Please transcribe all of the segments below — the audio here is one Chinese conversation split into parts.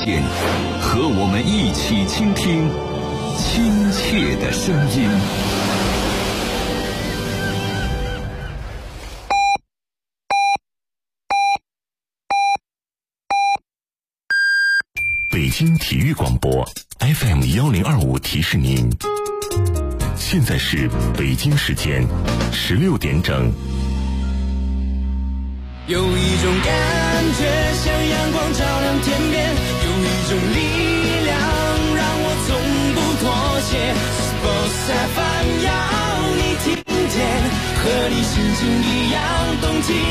点，和我们一起倾听亲切的声音。 北京体育广播 FM1025 提示您，现在是北京时间16点整。 有一种感觉像阳光照亮天边，有一种力量让我从不妥协。Sports FM 要你听见，和你心情一样动起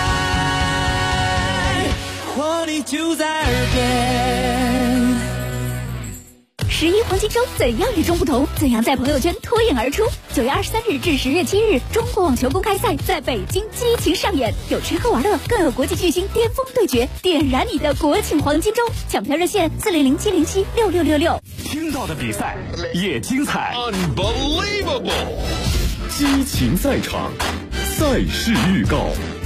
来，活力就在耳边。 11黄金周怎样与众不同？怎样在朋友圈脱颖而出？9月23日至10月7日，中国网球公开赛在北京激情上演，有吃喝玩乐，更有国际巨星巅峰对决，点燃你的国庆黄金周！抢票热线400-707-6666。 听到的比赛也精彩 Unbelievable！ 激情赛场，赛事预告。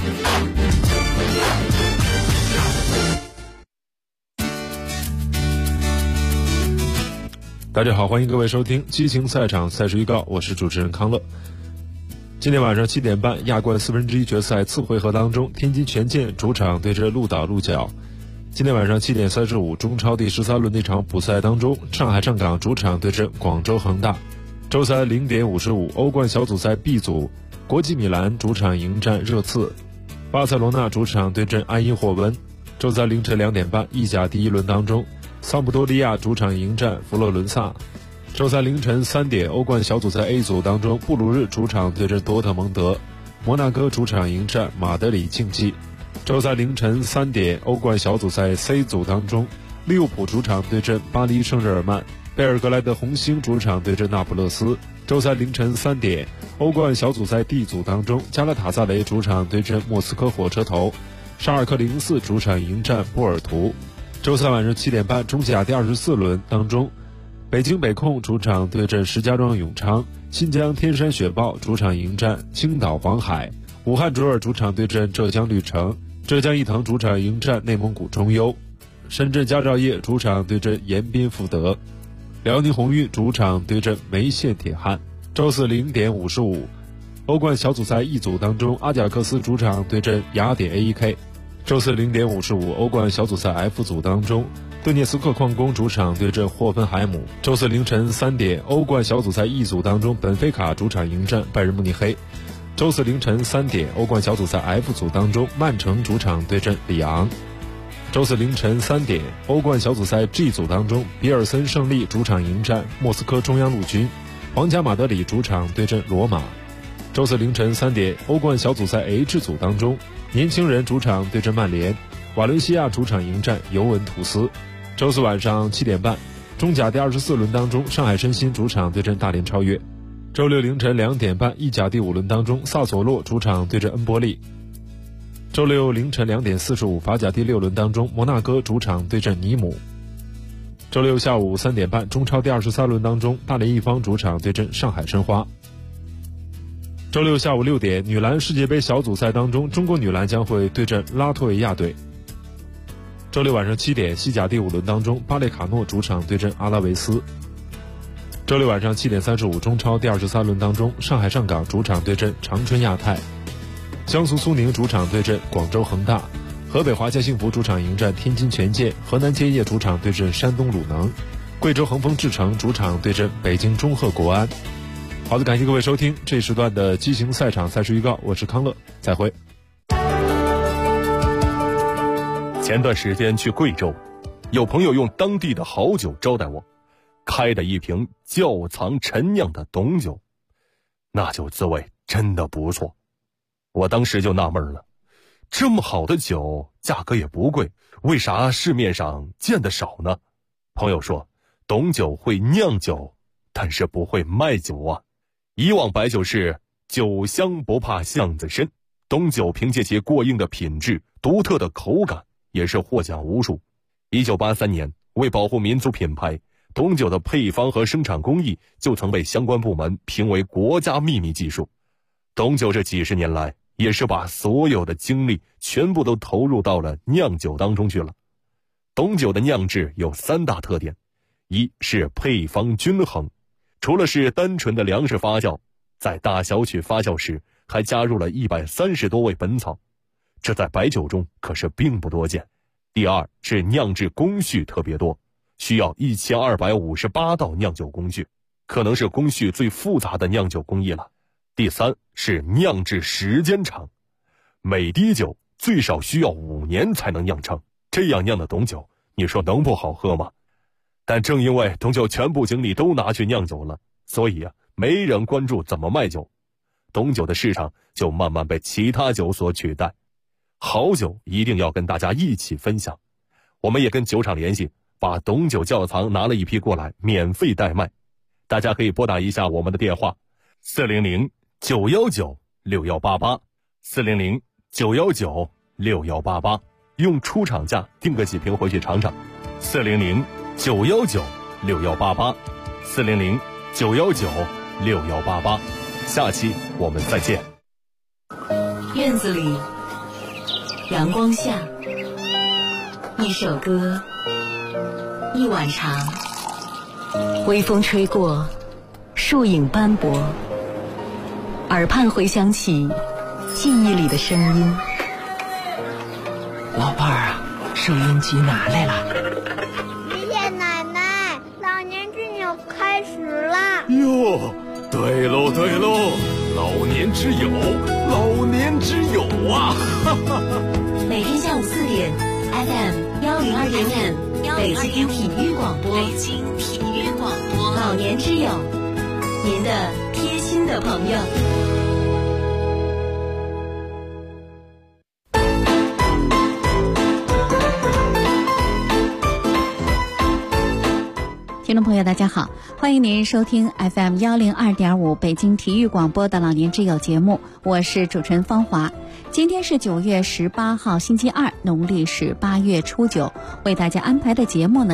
大家好，欢迎各位收听激情赛场赛事预告，我是主持人康乐。今天晚上7点半，亚冠1/4决赛次回合当中，天津权健主场对阵鹿岛鹿角。今天晚上7点35，中超第13轮的一场补赛当中，上海上港主场对阵广州恒大。周三0点55，欧冠小组赛 B 组，国际米兰主场迎战热刺，巴塞罗那主场对阵埃因霍温。周三凌晨2点半，意甲第1轮当中，桑普多利亚主场迎战佛罗伦萨。周三凌晨3点，欧冠小组赛 A 组当中，布鲁日主场对阵多特蒙德，摩纳哥主场迎战马德里竞技。周三凌晨3点，欧冠小组赛 C 组当中，利物浦主场对阵巴黎圣日耳曼，贝尔格莱德红星主场对阵那不勒斯。周三凌晨3点，欧冠小组赛 D 组当中，加拉塔萨雷主场对阵莫斯科火车头，沙尔克04主场迎战波尔图。周三晚上7点半，中甲第24轮当中，北京北控主场对阵石家庄永昌，新疆天山雪豹主场迎战青岛黄海，武汉卓尔主场对阵浙江绿城，浙江毅腾主场迎战内蒙古中优，深圳佳兆业主场对阵延边福德，辽宁宏运主场对阵梅县铁汉。周四0点55，欧冠小组赛 E 组当中，阿贾克斯主场对阵雅典 AEK。周四0点55，欧冠小组赛 F 组当中，顿涅斯克矿工主场对阵霍芬海姆。周四凌晨3点，欧冠小组赛 E 组当中，本菲卡主场迎战拜仁慕尼黑。周四凌晨3点，欧冠小组赛 F 组当中，曼城主场对阵里昂。周四凌晨3点，欧冠小组赛 G 组当中，比尔森胜利主场迎战莫斯科中央陆军，皇家马德里主场对阵罗马。周四凌晨3点，欧冠小组赛 H 组当中，年轻人主场对阵曼联，瓦伦西亚主场迎战尤文图斯。周四晚上7点半，中甲第24轮当中，上海申鑫主场对阵大连超越。周六凌晨2点半，意甲第5轮当中，萨索洛主场对阵恩波利。周六凌晨2点45，法甲第6轮当中，摩纳哥主场对阵尼姆。周六下午3点半，中超第23轮当中，大连一方主场对阵上海申花。周六下午6点，女篮世界杯小组赛当中，中国女篮将会对阵拉脱维亚队。周六晚上7点，西甲第5轮当中，巴列卡诺主场对阵阿拉维斯。周六晚上7点35，中超第23轮当中，上海上港主场对阵长春亚泰，江苏苏宁主场对阵广州恒大，河北华夏幸福主场迎战天津权健，河南建业主场对阵山东鲁能，贵州恒丰智诚主场对阵北京中赫国安。好的，感谢各位收听这一时段的激情赛场赛事预告，我是康乐，再会。 前段时间去贵州，有朋友用当地的好酒招待我，开的一瓶窖藏陈酿的董酒，那酒滋味真的不错。我当时就纳闷了，这么好的酒，价格也不贵，为啥市面上见得少呢？朋友说，董酒会酿酒，但是不会卖酒啊。以往白酒是酒香不怕巷子深，董酒凭借其过硬的品质、独特的口感，也是获奖无数。1983年，为保护民族品牌，董酒的配方和生产工艺就曾被相关部门评为国家秘密技术。董酒这几十年来，也是把所有的精力全部都投入到了酿酒当中去了。 董酒的酿制有3大特点：一是配方均衡，除了是单纯的粮食发酵，在大小曲发酵时还加入了130多味本草，这在白酒中可是并不多见。第二是酿制工序特别多，需要1258道酿酒工序，可能是工序最复杂的酿酒工艺了。第三是酿制时间长，每滴酒最少需要5年才能酿成，这样酿的董酒，你说能不好喝吗？但正因为董酒全部精力都拿去酿酒了，所以没人关注怎么卖酒，董酒的市场就慢慢被其他酒所取代。好酒一定要跟大家一起分享，我们也跟酒厂联系，把董酒窖藏拿了一批过来，免费代卖。大家可以拨打一下我们的电话400-919-6188 400-919-6188，用出厂价订个几瓶回去尝尝。400-919-6188 400-919-6188，下期我们再见。 院子里，阳光下，一首歌，一碗茶，微风吹过，树影斑驳，耳畔回响起记忆里的声音。 老伴儿啊，收音机拿来了。 爷爷奶奶，老年之友开始了。 哟，对喽对喽，老年之友，老年之友啊！ 每天下午4点 ，FM 102.5，北京体育广播，北京体育广播，老年之友，您的贴心的朋友。 听众朋友大家好，欢迎您收听 FM 102.5北京体育广播的老年之友节目，我是主持人芳华。今天是9月18号星期二，农历是8月初9，为大家安排的节目呢，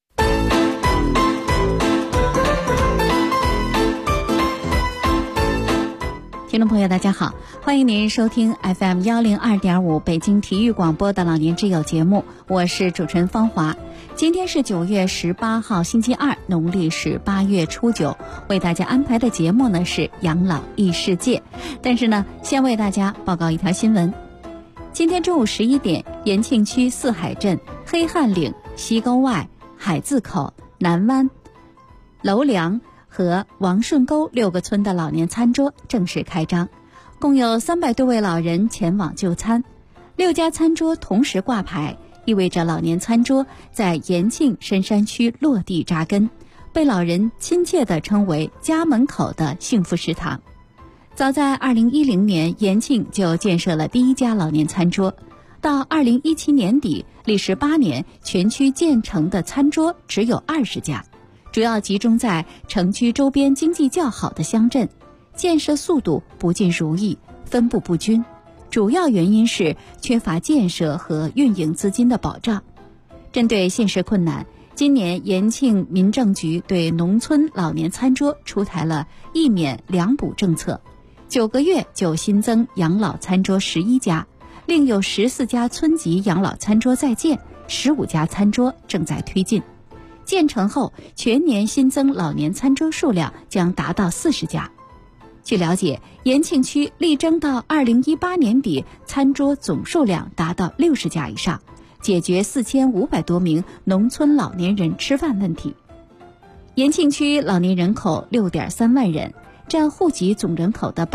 听众朋友大家好，欢迎您收听 FM 102.5北京体育广播的老年之友节目，我是主持人芳华。今天是9月18号星期二，农历是8月初9，为大家安排的节目呢是养老异世界。但是呢，先为大家报告一条新闻。今天中午11点，延庆区四海镇、黑汉岭、西沟外、海字口、南湾、楼梁和王顺沟6个村的老年餐桌正式开张，共有300多位老人前往就餐，6家餐桌同时挂牌，意味着老年餐桌在延庆深山区落地扎根，被老人亲切地称为家门口的幸福食堂。早在2010年，延庆就建设了第1家老年餐桌，到2017年底，历时8年，全区建成的餐桌只有20家，主要集中在城区周边经济较好的乡镇，建设速度不尽如意，分布不均，主要原因是缺乏建设和运营资金的保障。针对现实困难，今年延庆民政局对农村老年餐桌出台了1免2补政策，9个月就新增养老餐桌11家，另有14家村级养老餐桌在建，15家餐桌正在推进。建成后，全年新增老年餐桌数量将达到40家。据了解，延庆区力争到2018年底，餐桌总数量达到60家以上，解决4500多名农村老年人吃饭问题。延庆区老年人口6.3万人，占户籍总人口的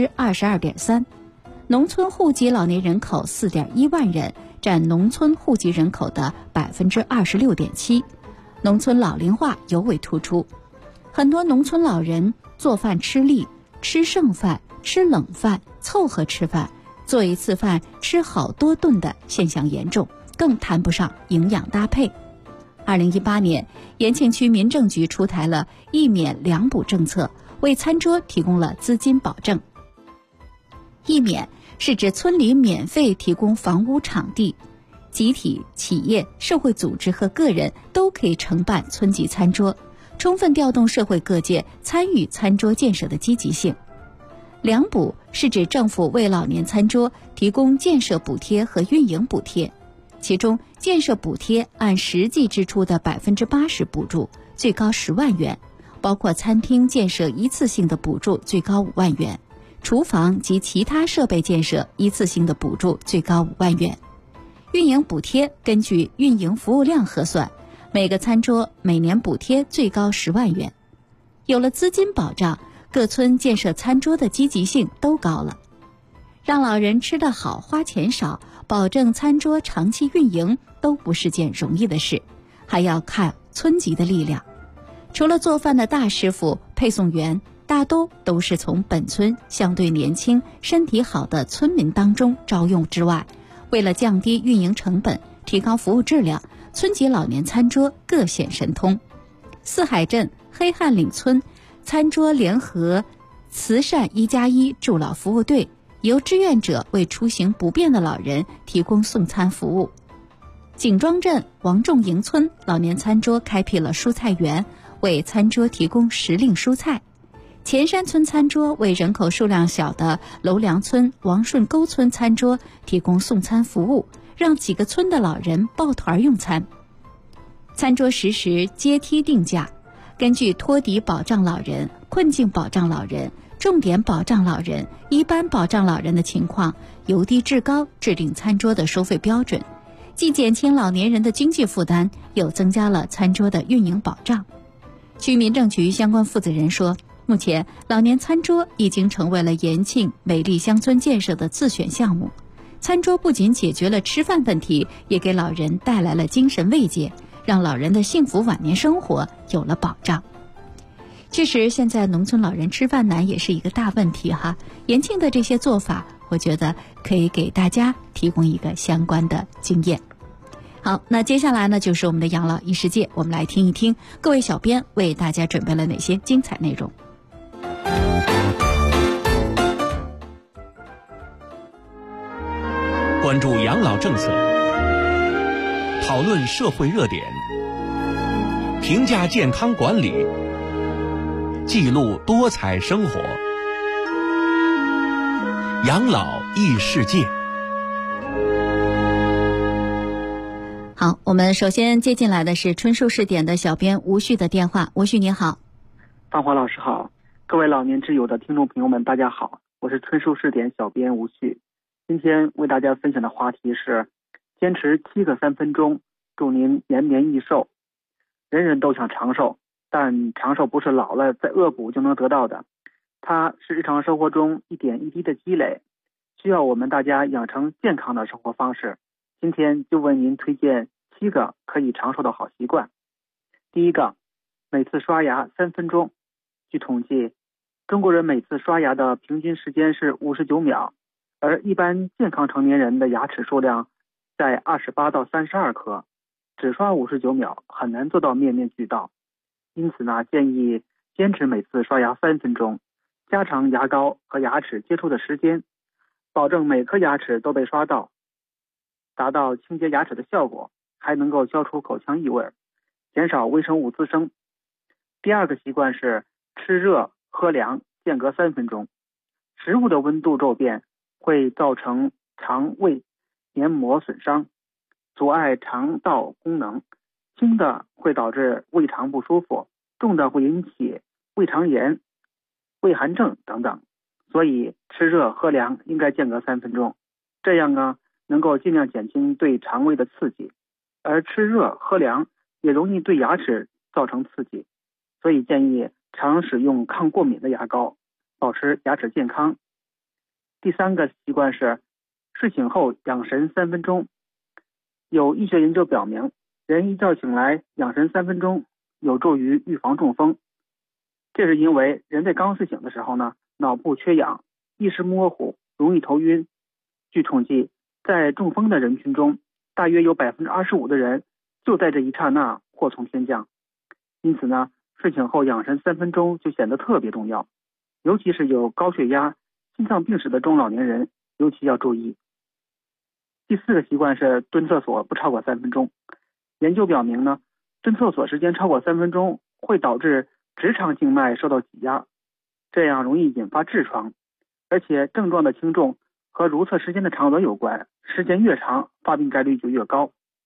22.3%， 农村户籍老年人口4.1万人，占农村户籍人口的 26.7%， 农村老龄化尤为突出，很多农村老人做饭吃力，吃剩饭、吃冷饭、凑合吃饭，做一次饭吃好多顿的现象严重，更谈不上营养搭配。2018年，延庆区民政局出台了1免2补政策，为餐桌提供了资金保证。1免是指村里免费提供房屋场地，集体、企业、社会组织和个人都可以承办村级餐桌，充分调动社会各界参与餐桌建设的积极性。2补是指政府为老年餐桌提供建设补贴和运营补贴，其中建设补贴按实际支出的80%补助，最高10万元，包括餐厅建设一次性的补助最高5万元，厨房及其他设备建设一次性的补助最高5万元。运营补贴根据运营服务量核算，每个餐桌每年补贴最高10万元。有了资金保障，各村建设餐桌的积极性都高了。让老人吃得好，花钱少，保证餐桌长期运营都不是件容易的事，还要看村级的力量。除了做饭的大师傅、配送员，大都是从本村相对年轻、身体好的村民当中招用之外，为了降低运营成本，提高服务质量，村级老年餐桌各显神通。四海镇黑汉岭村餐桌联合慈善1+1助老服务队，由志愿者为出行不便的老人提供送餐服务。景庄镇王仲营村老年餐桌开辟了蔬菜园，为餐桌提供时令蔬菜。前山村餐桌为人口数量小的楼梁村王顺沟村餐桌提供送餐服务，让几个村的老人抱团用餐。餐桌实时阶梯定价，根据托底保障老人、困境保障老人、重点保障老人、一般保障老人的情况，由低至高制定餐桌的收费标准，既减轻老年人的经济负担，又增加了餐桌的运营保障。据民政局相关负责人说，目前老年餐桌已经成为了延庆美丽乡村建设的自选项目。餐桌不仅解决了吃饭问题，也给老人带来了精神慰藉，让老人的幸福晚年生活有了保障。确实，现在农村老人吃饭难也是一个大问题哈。延庆的这些做法，我觉得可以给大家提供一个相关的经验。好，那接下来呢，就是我们的养老一世界，我们来听一听各位小编为大家准备了哪些精彩内容。 关注养老政策，讨论社会热点，评价健康管理，记录多彩生活。养老异世界。 好，我们首先接进来的是春树试点的小编吴旭的电话。吴旭你好。 芳华老师好，各位老年之友的听众朋友们大家好，我是春树试点小编吴旭。今天为大家分享的话题是坚持7个3分钟，祝您延年益寿。人人都想长寿，但长寿不是老了再恶补就能得到的，它是日常生活中一点一滴的积累，需要我们大家养成健康的生活方式。今天就为您推荐7个可以长寿的好习惯。第一个，每次刷牙3分钟。据统计，中国人每次刷牙的平均时间是59秒，而一般健康成年人的牙齿数量在28到32颗，只刷59秒很难做到面面俱到。因此呢，建议坚持每次刷牙3分钟，加长牙膏和牙齿接触的时间，保证每颗牙齿都被刷到，达到清洁牙齿的效果，还能够消除口腔异味，减少微生物滋生。第二个习惯是吃热喝凉，间隔3分钟。食物的温度骤变会造成肠胃黏膜损伤，阻碍肠道功能，轻的会导致胃肠不舒服，重的会引起胃肠炎、胃寒症等等。所以吃热喝凉应该间隔3分钟，这样呢能够尽量减轻对肠胃的刺激，而吃热喝凉也容易对牙齿造成刺激，所以建议常使用抗过敏的牙膏，保持牙齿健康。第三个习惯是睡醒后养神3分钟。有医学研究表明，人一觉醒来养神3分钟有助于预防中风。这是因为人在刚睡醒的时候呢，脑部缺氧，意识模糊，容易头晕。据统计，在中风的人群中，大约有25%的人就在这一刹那祸从天降。因此呢，睡醒后养神3分钟就显得特别重要，尤其是有高血压、心脏病史的中老年人尤其要注意。第四个习惯是蹲厕所不超过3分钟。研究表明呢，蹲厕所时间超过3分钟会导致直肠静脉受到挤压，这样容易引发痔疮，而且症状的轻重和如厕时间的长短有关，时间越长发病概率就越高。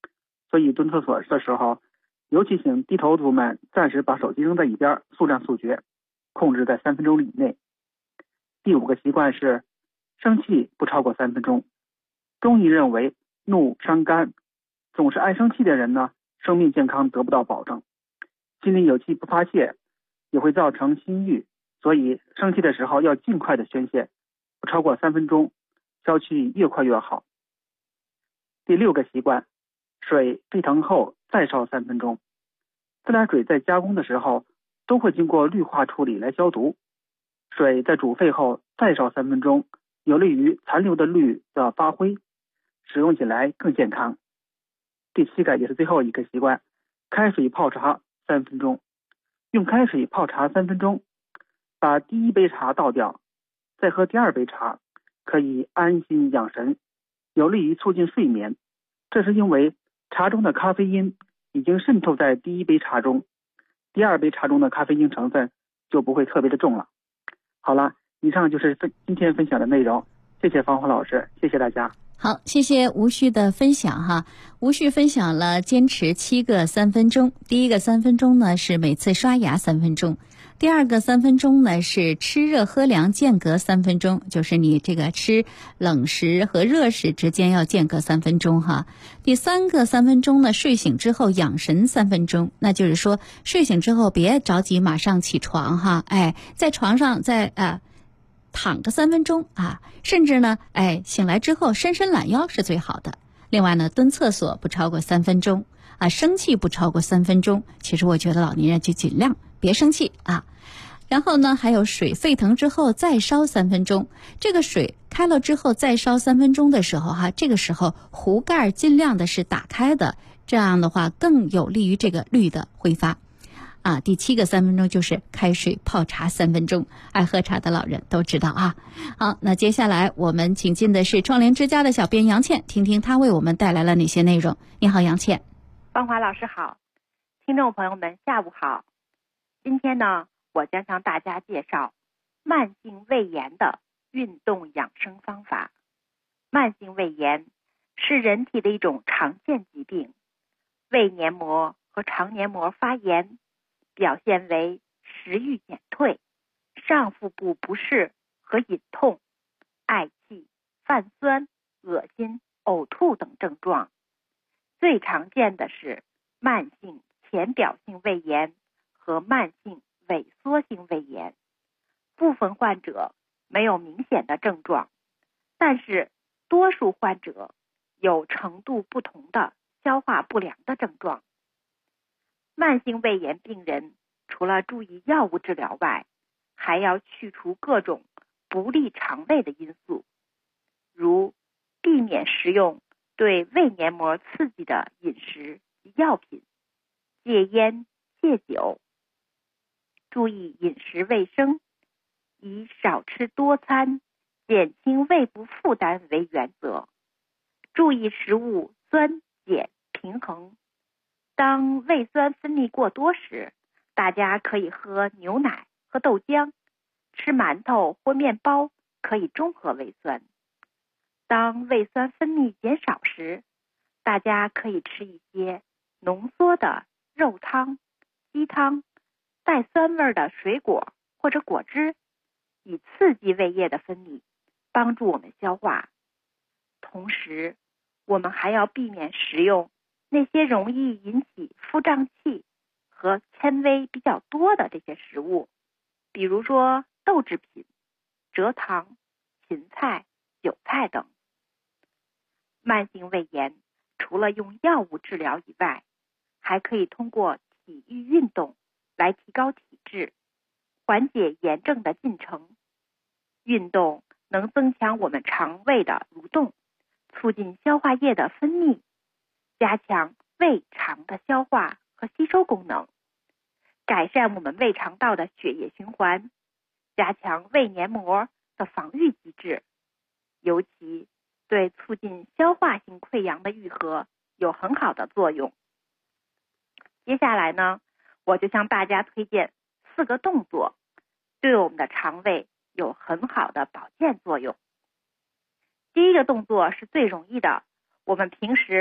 所以蹲厕所的时候，尤其请低头族们暂时把手机扔在一边，速战速决，控制在3分钟以内。第5个习惯是生气不超过3分钟。中医认为怒伤肝，总是爱生气的人呢，生命健康得不到保证，心里有气不发泄，也会造成心郁，所以生气的时候要尽快的宣泄，不超过3分钟，消气越快越好。第6个习惯，水沸腾后再烧3分钟。自来水在加工的时候都会经过氯化处理来消毒，水在煮沸后再烧3分钟，有利于残留的氯的发挥，使用起来更健康。第7个也是最后一个习惯，开水泡茶3分钟。用开水泡茶3分钟，把第1杯茶倒掉，再喝第2杯茶，可以安心养神，有利于促进睡眠。这是因为茶中的咖啡因已经渗透在第1杯茶中，第2杯茶中的咖啡因成分就不会特别的重了。好了，以上就是今天分享的内容，谢谢芳华老师，谢谢大家。 好，谢谢吴旭的分享哈。吴旭分享了坚持7个3分钟。第一个3分钟呢是每次刷牙3分钟，第2个3分钟呢是吃热喝凉间隔3分钟，就是你这个吃冷食和热食之间要间隔3分钟哈。第3个3分钟呢，睡醒之后养神3分钟，那就是说睡醒之后别着急马上起床哈，在床上躺个3分钟啊，甚至呢，醒来之后伸伸懒腰是最好的。另外呢，蹲厕所不超过3分钟啊，生气不超过3分钟。其实我觉得老年人就尽量别生气啊。然后呢，还有水沸腾之后再烧3分钟。这个水开了之后再烧3分钟的时候哈，这个时候壶盖尽量的是打开的，这样的话更有利于这个氯的挥发。第7个3分钟就是开水泡茶3分钟，爱喝茶的老人都知道啊。好，那接下来我们请进的是创联之家的小编杨倩，听听她为我们带来了哪些内容。你好，杨倩。 芳华老师好，听众朋友们下午好。今天呢，我将向大家介绍慢性胃炎的运动养生方法。慢性胃炎是人体的一种常见疾病，胃黏膜和肠黏膜发炎，表现为食欲减退、上腹部不适和隐痛、嗳气、泛酸、恶心、呕吐等症状。最常见的是慢性浅表性胃炎和慢性萎缩性胃炎。部分患者没有明显的症状，但是多数患者有程度不同的消化不良的症状。慢性胃炎病人除了注意药物治疗外，还要去除各种不利肠胃的因素，如避免食用对胃黏膜刺激的饮食及药品，戒烟戒酒，注意饮食卫生，以少吃多餐、减轻胃部负担为原则，注意食物酸碱平衡。当胃酸分泌过多时，大家可以喝牛奶和豆浆，吃馒头或面包可以中和胃酸。当胃酸分泌减少时，大家可以吃一些浓缩的肉汤、鸡汤、带酸味的水果或者果汁，以刺激胃液的分泌，帮助我们消化。同时，我们还要避免食用那些容易引起腹胀气和纤维比较多的这些食物，比如说豆制品、蔗糖、芹菜、韭菜等。慢性胃炎除了用药物治疗以外，还可以通过体育运动来提高体质，缓解炎症的进程。运动能增强我们肠胃的蠕动，促进消化液的分泌，加强胃肠的消化和吸收功能，改善我们胃肠道的血液循环，加强胃黏膜的防御机制，尤其对促进消化性溃疡的愈合有很好的作用。接下来呢，我就向大家推荐4个动作，对我们的肠胃有很好的保健作用。第一个动作是最容易的，我们平时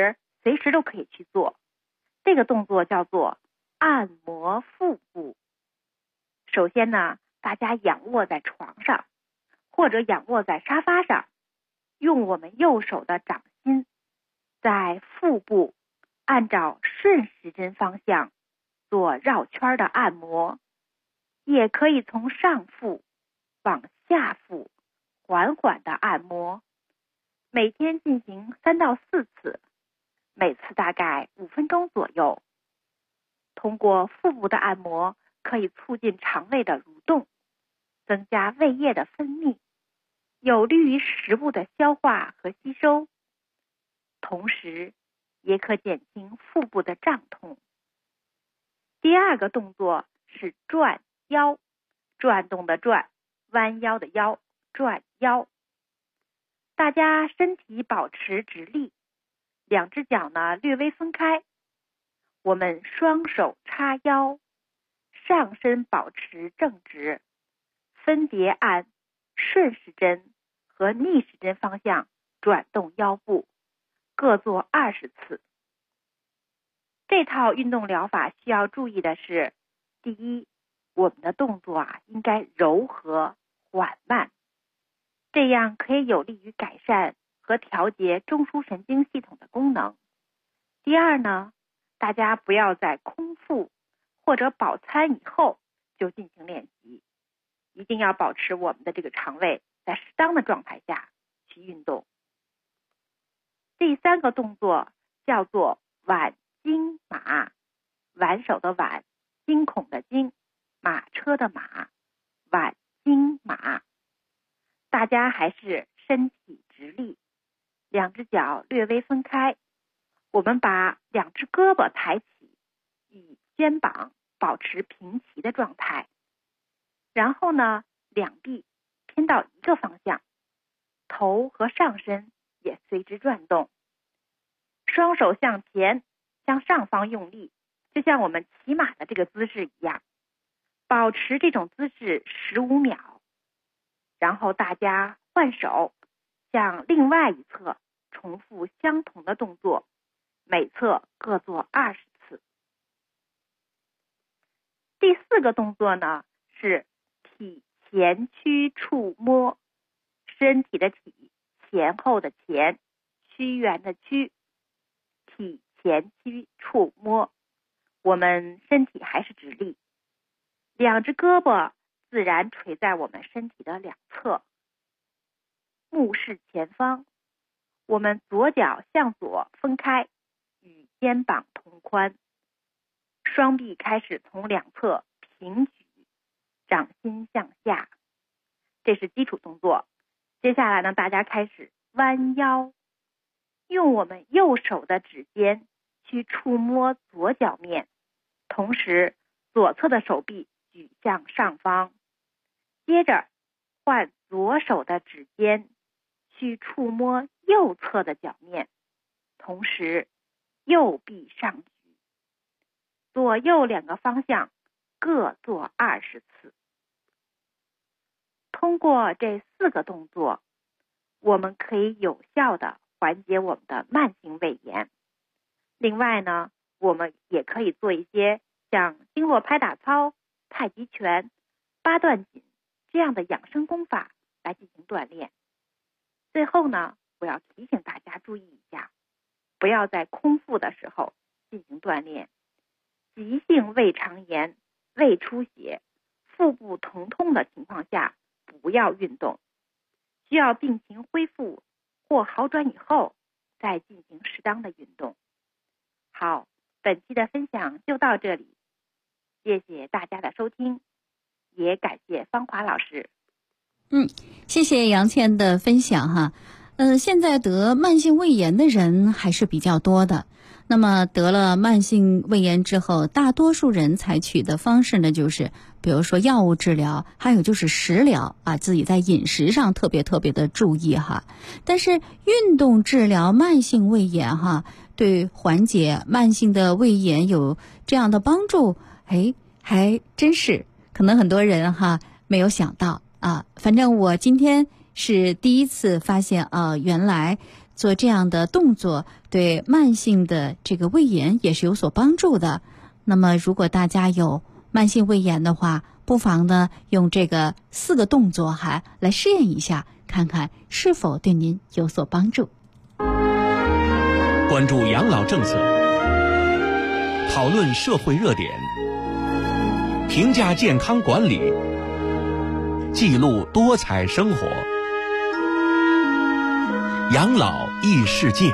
随时都可以去做。这个动作叫做按摩腹部。首先呢，大家仰卧在床上或者仰卧在沙发上，用我们右手的掌心在腹部按照顺时针方向做绕圈的按摩，也可以从上腹往下腹缓缓的按摩，每天进行3到4次，每次大概5分钟左右。通过腹部的按摩，可以促进肠胃的蠕动，增加胃液的分泌，有利于食物的消化和吸收，同时也可减轻腹部的胀痛。第二个动作是转腰，转动的转，弯腰的腰，转腰。大家身体保持直立，两只脚呢略微分开，我们双手叉腰，上身保持正直，分别按顺时针和逆时针方向转动腰部，各做20次。这套运动疗法需要注意的是，第一，我们的动作应该柔和缓慢，这样可以有利于改善和调节中枢神经系统的功能。第二呢，大家不要在空腹或者饱餐以后就进行练习，一定要保持我们的这个肠胃在适当的状态下去运动。第三个动作叫做挽经马，挽手的挽，惊恐的惊，马车的马，挽经马。大家还是身体直立，两只脚略微分开，我们把两只胳膊抬起，与肩膀保持平齐的状态。然后呢，两臂偏到一个方向，头和上身也随之转动。双手向前，向上方用力，就像我们骑马的这个姿势一样，保持这种姿势15秒。然后大家换手，向另外一侧重复相同的动作，每侧各做20次。第4个动作呢是体前屈触摸，身体的体，前后的前，屈原的屈，体前屈触摸。我们身体还是直立，两只胳膊自然垂在我们身体的两侧，目视前方。我们左脚向左分开，与肩膀同宽，双臂开始从两侧平举，掌心向下。这是基础动作。接下来呢，大家开始弯腰，用我们右手的指尖去触摸左脚面，同时左侧的手臂举向上方。接着换左手的指尖去触摸右侧的脚面，同时右臂上举，左右两个方向各做20次。通过这4个动作，我们可以有效的缓解我们的慢性胃炎。另外呢，我们也可以做一些像经络拍打操、太极拳、8段锦这样的养生功法来进行锻炼。最后呢，我要提醒大家注意一下，不要在空腹的时候进行锻炼。急性胃肠炎、胃出血、腹部疼痛的情况下不要运动，需要病情恢复或好转以后再进行适当的运动。好，本期的分享就到这里，谢谢大家的收听，也感谢芳华老师。 谢谢杨倩的分享哈。现在得慢性胃炎的人还是比较多的。那么得了慢性胃炎之后，大多数人采取的方式呢，就是比如说药物治疗，还有就是食疗啊，自己在饮食上特别的注意哈。但是运动治疗慢性胃炎哈，对缓解慢性的胃炎有这样的帮助，还真是可能很多人哈没有想到啊。反正我今天是第一次发现原来做这样的动作对慢性的这个胃炎也是有所帮助的。那么如果大家有慢性胃炎的话，不妨呢用这个4个动作来试验一下，看看是否对您有所帮助。 关注养老政策，讨论社会热点，评价健康管理，记录多彩生活。养老异世界。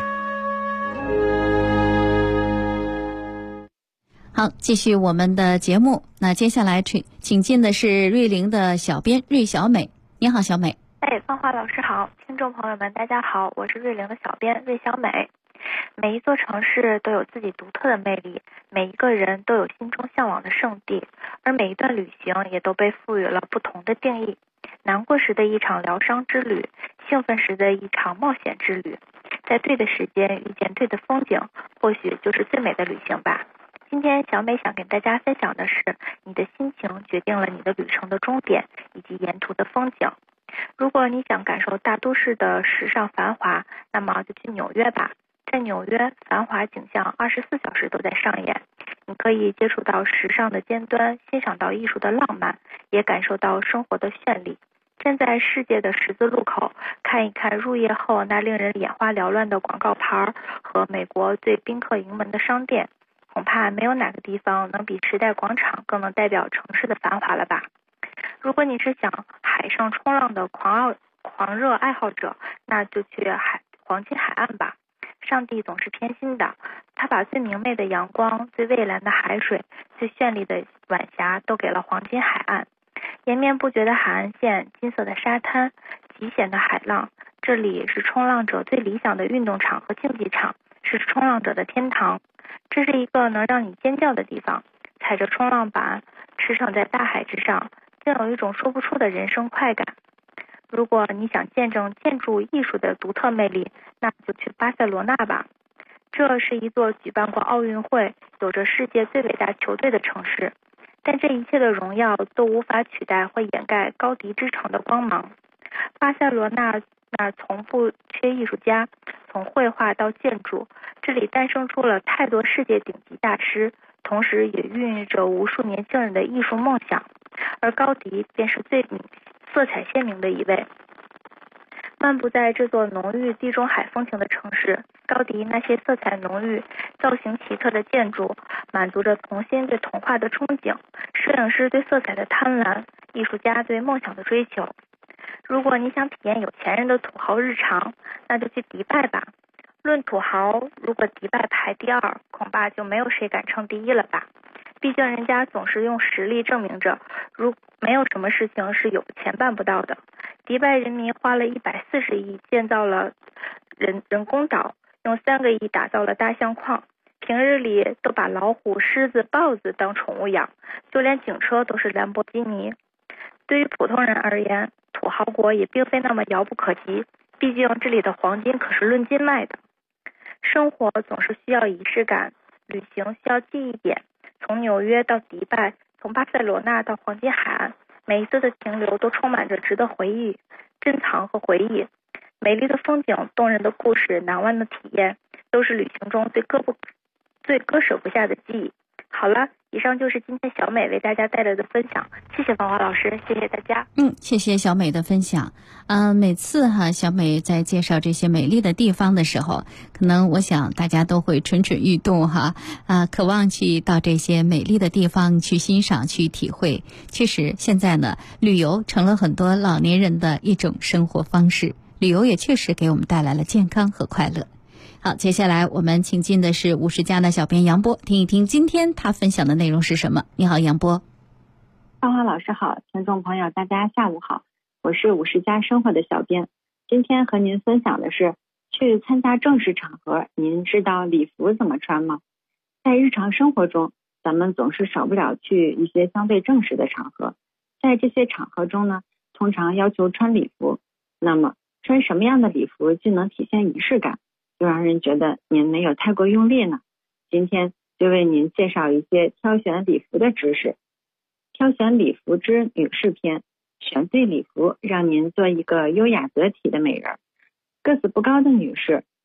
好，继续我们的节目。那接下来请进的是瑞菱的小编芮小美。你好，小美。 芳华老师好，听众朋友们大家好，我是瑞菱的小编芮小美。每一座城市都有自己独特的魅力，每一个人都有心中向往的圣地，而每一段旅行也都被赋予了不同的定义。难过时的一场疗伤之旅，兴奋时的一场冒险之旅，在对的时间遇见对的风景，或许就是最美的旅行吧。今天小美想跟大家分享的是，你的心情决定了你的旅程的终点以及沿途的风景。如果你想感受大都市的时尚繁华，那么就去纽约吧。在纽约，繁华景象24小时都在上演，你可以接触到时尚的尖端，欣赏到艺术的浪漫，也感受到生活的绚丽。站在世界的十字路口，看一看入夜后那令人眼花缭乱的广告牌和美国最宾客盈门的商店，恐怕没有哪个地方能比时代广场更能代表城市的繁华了吧。如果你是想海上冲浪的狂热爱好者，那就去黄金海岸吧。上帝总是偏心的，他把最明媚的阳光、最蔚蓝的海水、最绚丽的晚霞都给了黄金海岸。延绵不绝的海岸线，金色的沙滩，极险的海浪，这里是冲浪者最理想的运动场和竞技场，是冲浪者的天堂。这是一个能让你尖叫的地方，踩着冲浪板驰骋在大海之上，竟有一种说不出的人生快感。如果你想见证建筑艺术的独特魅力，那就去巴塞罗那吧。这是一座举办过奥运会、有着世界最伟大球队的城市，但这一切的荣耀都无法取代或掩盖高迪之城的光芒。巴塞罗那从不缺艺术家，从绘画到建筑，这里诞生出了太多世界顶级大师，同时也孕育着无数年轻人的艺术梦想，而高迪便是最色彩鲜明的一位。漫步在这座浓郁地中海风情的城市，高迪那些色彩浓郁、造型奇特的建筑，满足着童心对童话的憧憬，摄影师对色彩的贪婪，艺术家对梦想的追求。如果你想体验有钱人的土豪日常，那就去迪拜吧。论土豪，如果迪拜排第2，恐怕就没有谁敢称第1了吧。毕竟人家总是用实力证明着，没有什么事情是有钱办不到的。迪拜人民花了140亿建造了人工岛，用3个亿打造了大象矿，平日里都把老虎、狮子、豹子当宠物养，就连警车都是兰博基尼。对于普通人而言，土豪国也并非那么遥不可及，毕竟这里的黄金可是论斤卖的。生活总是需要仪式感，旅行需要记忆点。从纽约到迪拜，从巴塞罗那到黄金海岸，每一次的停留都充满着值得回忆、珍藏和回忆。美丽的风景、动人的故事、难忘的体验，都是旅行中最割舍不下的记忆。好了，以上就是今天小美为大家带来的分享，谢谢芳华老师，谢谢大家。 谢谢小美的分享。每次小美在介绍这些美丽的地方的时候，可能我想大家都会蠢蠢欲动渴望去到这些美丽的地方去欣赏、去体会。确实，现在呢，旅游成了很多老年人的一种生活方式，旅游也确实给我们带来了健康和快乐。好，接下来我们请进的是50家的小编杨波，听一听今天他分享的内容是什么。你好，杨波。 芳华老师好，听众朋友大家下午好，我是50家生活的小编。今天和您分享的是，去参加正式场合，您知道礼服怎么穿吗？在日常生活中，咱们总是少不了去一些相对正式的场合，在这些场合中呢，通常要求穿礼服。那么穿什么样的礼服既能体现仪式感，又让人觉得您没有太过用力呢？今天就为您介绍一些挑选礼服的知识。挑选礼服之女士篇，选对礼服，让您做一个优雅得体的美人。个子不高的女士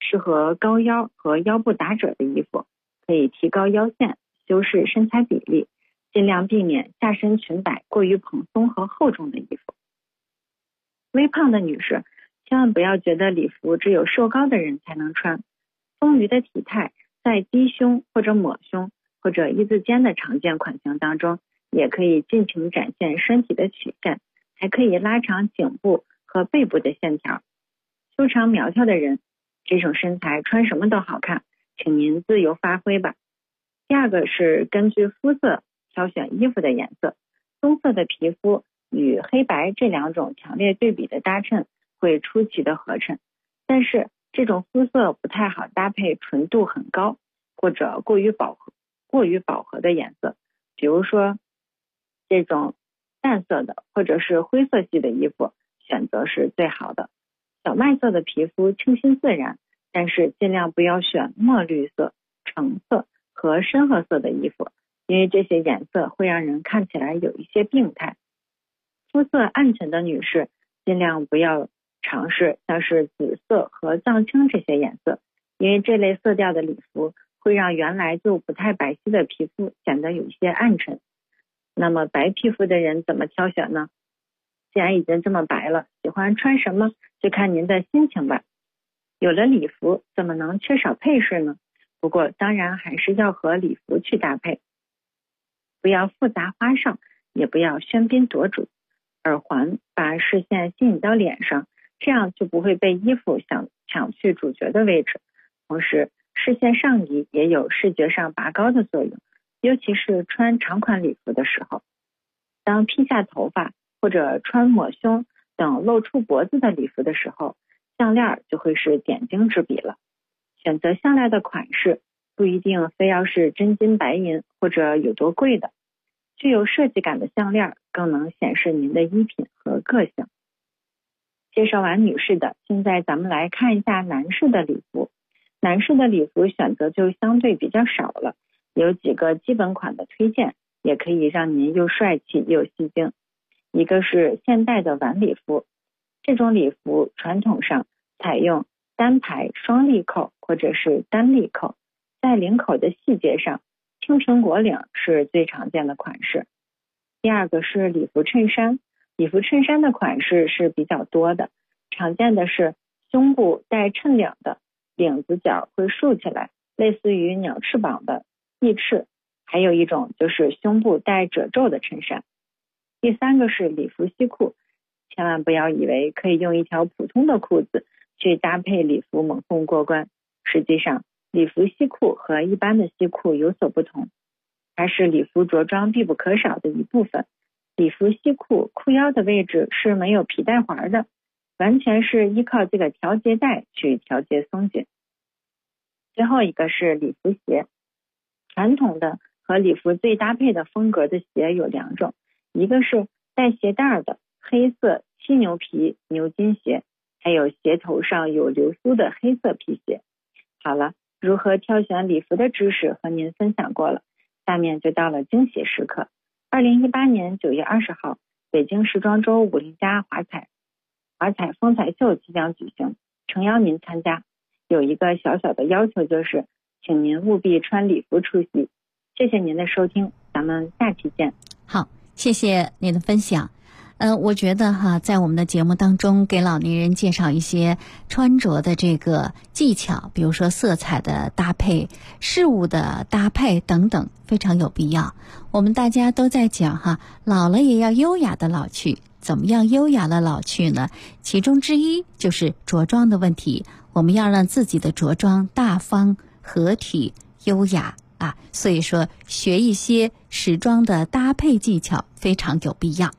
适合高腰和腰部打褶的衣服，可以提高腰线，修饰身材比例，尽量避免下身裙摆过于蓬松和厚重的衣服。微胖的女士千万不要觉得礼服只有瘦高的人才能穿，丰腴的体态在低胸或者抹胸或者一字肩的常见款型当中，也可以尽情展现身体的曲线，还可以拉长颈部和背部的线条。修长苗条的人，这种身材穿什么都好看，请您自由发挥吧。第二个是根据肤色挑选衣服的颜色，棕色的皮肤与黑白这两种强烈对比的搭衬会出奇的合衬，但是这种肤色不太好搭配纯度很高或者过于饱和的颜色，比如说这种淡色的或者是灰色系的衣服选择是最好的。小麦色的皮肤清新自然，但是尽量不要选墨绿色、橙色和深褐色的衣服，因为这些颜色会让人看起来有一些病态。肤色暗沉的女士尽量不要尝试像是紫色和藏青这些颜色，因为这类色调的礼服会让原来就不太白皙的皮肤显得有一些暗沉。那么白皮肤的人怎么挑选呢？既然已经这么白了，喜欢穿什么就看您的心情吧。有了礼服怎么能缺少配饰呢？不过当然还是要和礼服去搭配，不要复杂花哨，也不要喧宾夺主。耳环把视线吸引到脸上，这样就不会被衣服抢去主角的位置。同时视线上移也有视觉上拔高的作用，尤其是穿长款礼服的时候。当披下头发或者穿抹胸等露出脖子的礼服的时候，项链就会是点睛之笔了。选择项链的款式不一定非要是真金白银或者有多贵的，具有设计感的项链更能显示您的衣品和个性。介绍完女士的，现在咱们来看一下男士的礼服。男士的礼服选择就相对比较少了，有几个基本款的推荐，也可以让您又帅气又吸睛。一个是现代的晚礼服，这种礼服传统上采用单排双立扣或者是单立扣，在领口的细节上，青苹果领是最常见的款式。第二个是礼服衬衫，礼服衬衫的款式是比较多的，常见的是胸部带衬领的，领子角会竖起来，类似于鸟翅膀的翼翅，还有一种就是胸部带褶皱的衬衫。第三个是礼服西裤，千万不要以为可以用一条普通的裤子去搭配礼服猛送过关，实际上礼服西裤和一般的西裤有所不同，它是礼服着装必不可少的一部分。礼服西裤裤腰的位置是没有皮带环的，完全是依靠这个调节带去调节松紧。最后一个是礼服鞋，传统的和礼服最搭配的风格的鞋有两种，一个是带鞋带的黑色犀牛皮牛津鞋，还有鞋头上有流苏的黑色皮鞋。好了，如何挑选礼服的知识和您分享过了，下面就到了惊喜时刻。2018年9月20号，北京时装周50家华彩风采秀即将举行，诚邀您参加。有一个小小的要求，就是请您务必穿礼服出席。谢谢您的收听，咱们下期见。 好，谢谢您的分享。我觉得在我们的节目当中给老年人介绍一些穿着的这个技巧，比如说色彩的搭配、事物的搭配等等，非常有必要。我们大家都在讲老了也要优雅的老去。怎么样优雅的老去呢？其中之一就是着装的问题，我们要让自己的着装大方、合体、优雅所以说学一些时装的搭配技巧非常有必要。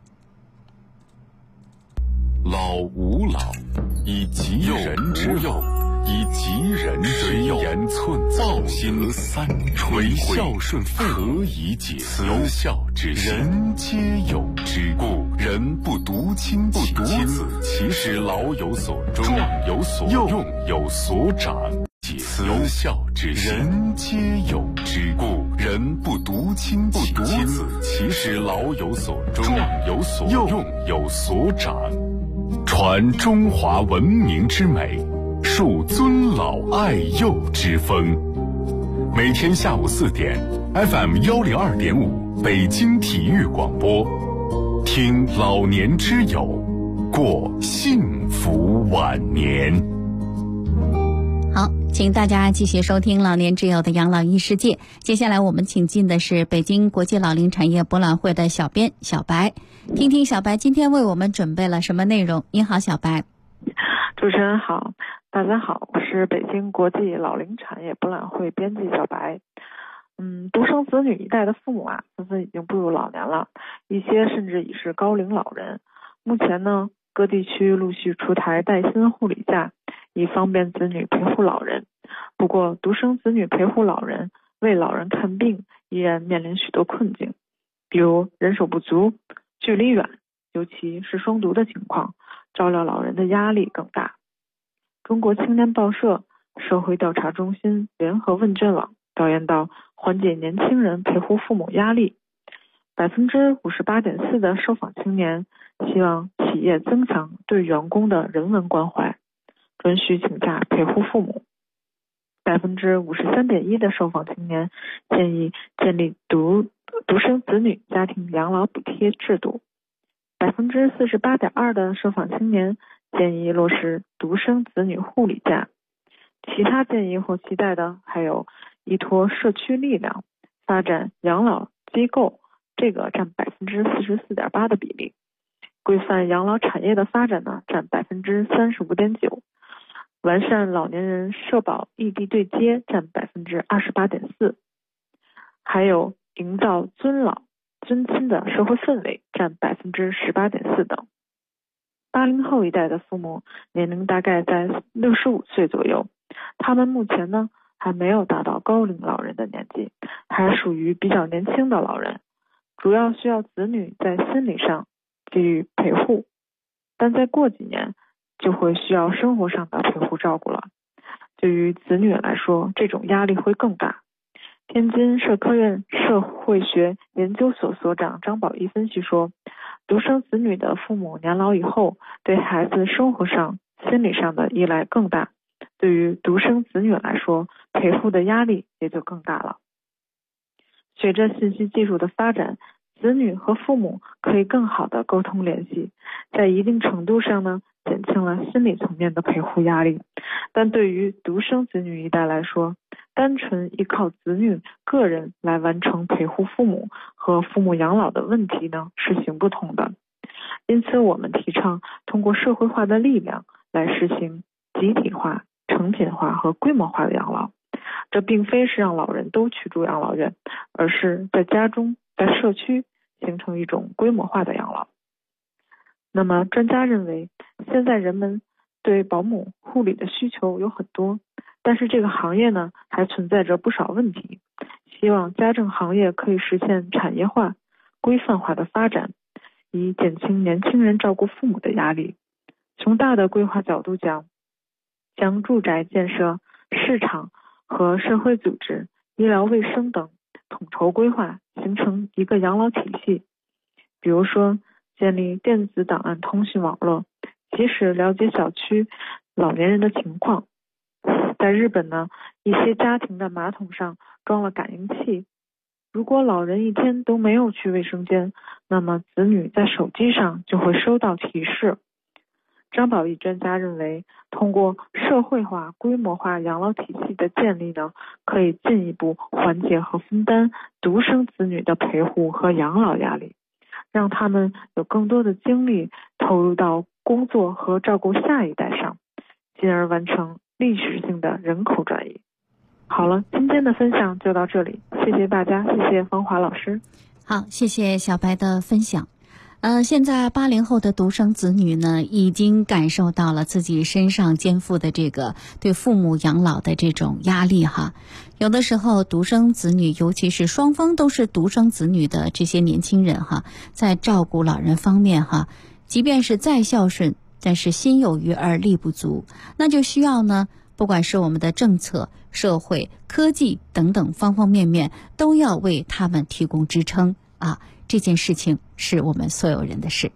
老吾老，以及人之幼，以及人之幼，言寸造行三垂孝顺父何以解？慈孝之人皆有之，故人不独亲其子，其使老有所终，壮有所用，有所长。慈孝之人皆有之，故人不独亲其子，其使老有所终，壮有所用，有所长。传中华文明之美， 树尊老爱幼之风。每天下午4点 FM 102.5北京体育广播，听老年之友，过幸福晚年。 好，请大家继续收听老年之友的养老一世界。接下来我们请进的是北京国际老龄产业博览会的小编小白，听听小白今天为我们准备了什么内容。你好，小白。 主持人好，大家好，我是北京国际老龄产业博览会编辑小白。独生子女一代的父母啊，纷纷已经步入老年了，一些甚至已是高龄老人。目前呢，各地区陆续出台带薪护理假，以方便子女陪护老人。不过，独生子女陪护老人、为老人看病，依然面临许多困境，比如人手不足、距离远，尤其是双独的情况，照料老人的压力更大。中国青年报社社会调查中心联合问卷网调研到，缓解年轻人陪护父母压力，58.4%的受访青年希望企业增强对员工的人文关怀，准许请假陪护父母。53.1%的受访青年建议建立独生子女家庭养老补贴制度。48.2%的受访青年建议落实独生子女护理假。其他建议或期待的还有依托社区力量发展养老机构，这个占44.8%的比例。规范养老产业的发展呢，占35.9%。完善老年人社保异地对接占28.4%。还有营造尊老尊亲的社会氛围占18.4%等。80后一代的父母年龄大概在65岁左右，他们目前呢还没有达到高龄老人的年纪，还属于比较年轻的老人，主要需要子女在心理上给予陪护，但再过几年就会需要生活上的陪护照顾了。对于子女来说，这种压力会更大。天津社科院社会学研究所所长张宝义分析说，独生子女的父母年老以后，对孩子生活上、心理上的依赖更大，对于独生子女来说，陪护的压力也就更大了。随着信息技术的发展，子女和父母可以更好的沟通联系，在一定程度上呢，减轻了心理层面的陪护压力。但对于独生子女一代来说，单纯依靠子女个人来完成陪护父母和父母养老的问题呢，是行不通的。因此我们提倡通过社会化的力量来实行集体化、成品化和规模化的养老。这并非是让老人都去住养老院，而是在家中、在社区形成一种规模化的养老。那么专家认为，现在人们对保姆护理的需求有很多，但是这个行业呢还存在着不少问题，希望家政行业可以实现产业化、规范化的发展，以减轻年轻人照顾父母的压力。从大的规划角度讲，将住宅建设、市场和社会组织、医疗卫生等统筹规划，形成一个养老体系。比如说建立电子档案通讯网络，及时了解小区老年人的情况。在日本呢，一些家庭的马桶上装了感应器，如果老人一天都没有去卫生间，那么子女在手机上就会收到提示。张宝义专家认为，通过社会化、规模化养老体系的建立呢，可以进一步缓解和分担独生子女的陪护和养老压力，让他们有更多的精力投入到工作和照顾下一代上，进而完成历史性的人口转移。好了，今天的分享就到这里，谢谢大家，谢谢芳华老师。 好，谢谢小白的分享。现在80后的独生子女呢，已经感受到了自己身上肩负的这个对父母养老的这种压力哈。有的时候独生子女，尤其是双方都是独生子女的这些年轻人哈，在照顾老人方面哈，即便是再孝顺，但是心有余而力不足，那就需要呢，不管是我们的政策、社会、科技等等方方面面，都要为他们提供支撑啊。这件事情是我们所有人的事。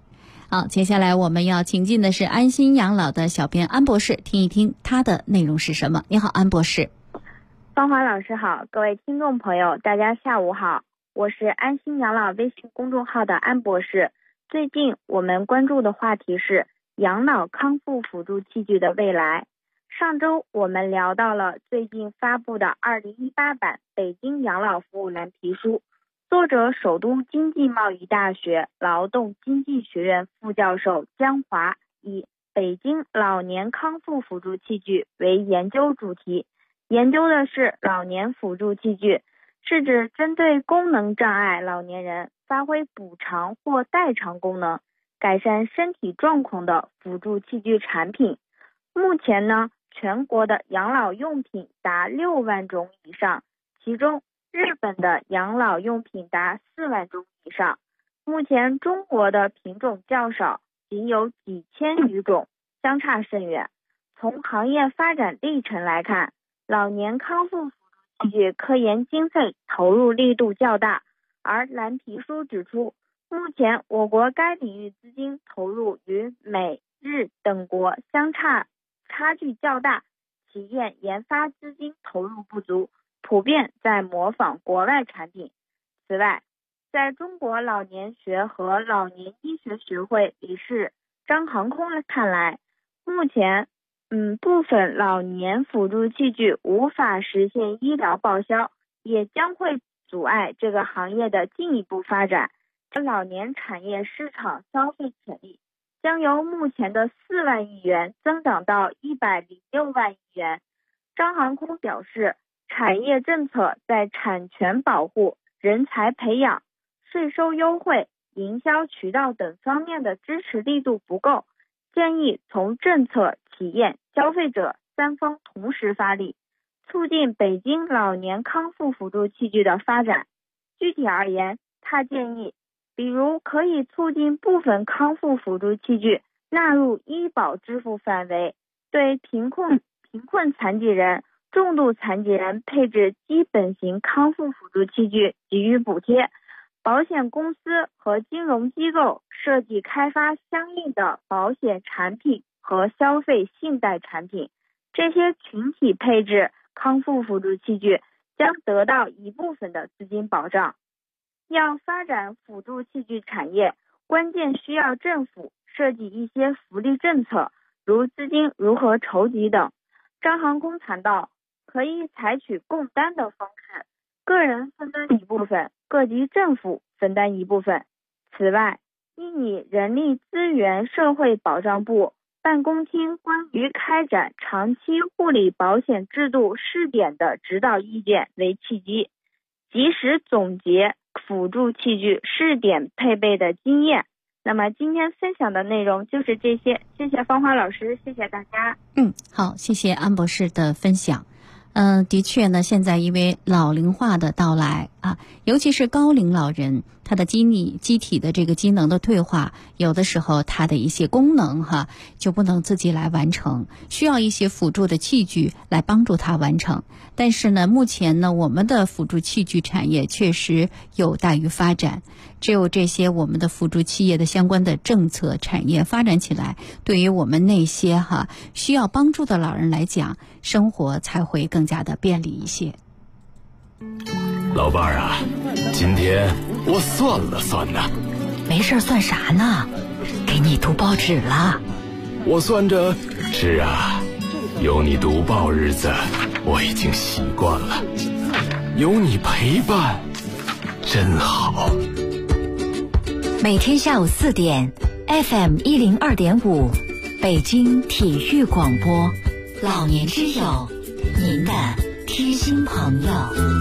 好，接下来我们要请进的是安心养老的小编安博士，听一听他的内容是什么。你好，安博士。 芳华老师好，各位听众朋友，大家下午好，我是安心养老微信公众号的安博士。最近我们关注的话题是养老康复辅助器具的未来。上周我们聊到了最近发布的2018版北京养老服务蓝皮书，作者首都经济贸易大学劳动经济学院副教授江华以北京老年康复辅助器具为研究主题，研究的是老年辅助器具是指针对功能障碍老年人发挥补偿或代偿功能，改善身体状况的辅助器具产品。目前呢，全国的养老用品达6万种以上，其中日本的养老用品达4万种以上。目前中国的品种较少，仅有几千余种，相差甚远。从行业发展历程来看，老年康复辅助器具科研经费投入力度较大，而蓝皮书指出，目前我国该领域资金投入与美、日等国差距较大，企业研发资金投入不足，普遍在模仿国外产品。此外，在中国老年学和老年医学学会理事张航空看来，目前部分老年辅助器具无法实现医疗报销，也将会阻碍这个行业的进一步发展。老年产业市场消费潜力将由目前的4万亿元增长到106万亿元。张航空表示，产业政策在产权保护、人才培养、税收优惠、营销渠道等方面的支持力度不够，建议从政策、企业、消费者3方同时发力，促进北京老年康复辅助器具的发展。具体而言，他建议比如可以促进部分康复辅助器具纳入医保支付范围，对贫困残疾人、重度残疾人配置基本型康复辅助器具给予补贴，保险公司和金融机构设计开发相应的保险产品和消费信贷产品，这些群体配置康复辅助器具将得到一部分的资金保障。要发展辅助器具产业，关键需要政府设计一些福利政策，如资金如何筹集等。张航空谈到，可以采取共担的方式，个人分担一部分，各级政府分担一部分。此外，应以人力资源社会保障部办公厅关于开展长期护理保险制度试点的指导意见为契机，及时总结辅助器具试点配备的经验。那么今天分享的内容就是这些，谢谢芳华老师，谢谢大家。 好，谢谢安博士的分享。的确呢，现在因为老龄化的到来啊，尤其是高龄老人，他的机体的这个机能的退化，有的时候他的一些功能就不能自己来完成，需要一些辅助的器具来帮助他完成。但是呢，目前呢，我们的辅助器具产业确实有待于发展，只有这些我们的辅助企业的相关的政策产业发展起来，对于我们那些需要帮助的老人来讲，生活才会更加的便利一些。 老伴儿啊，今天我算了算呢。 没事算啥呢？给你读报纸了。 我算着是啊，有你读报日子我已经习惯了，有你陪伴真好。 每天下午4点 FM 102.5北京体育广播，老年之友，您的贴心朋友。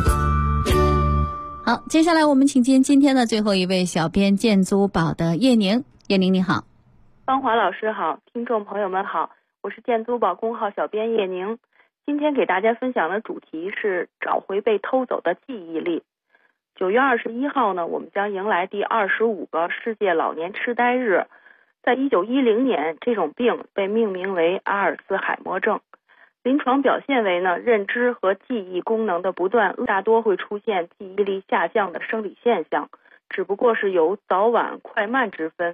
好，接下来我们请进今天的最后一位小编建租宝的叶宁。叶宁你好。 芳华老师好，听众朋友们好，我是建租宝公号小编叶宁。今天给大家分享的主题是找回被偷走的记忆力。9月21号呢，我们将迎来第25个世界老年痴呆日。在1910年，这种病被命名为阿尔茨海默症。临床表现为认知和记忆功能的不断，大多会出现记忆力下降的生理现象，只不过是有早晚快慢之分。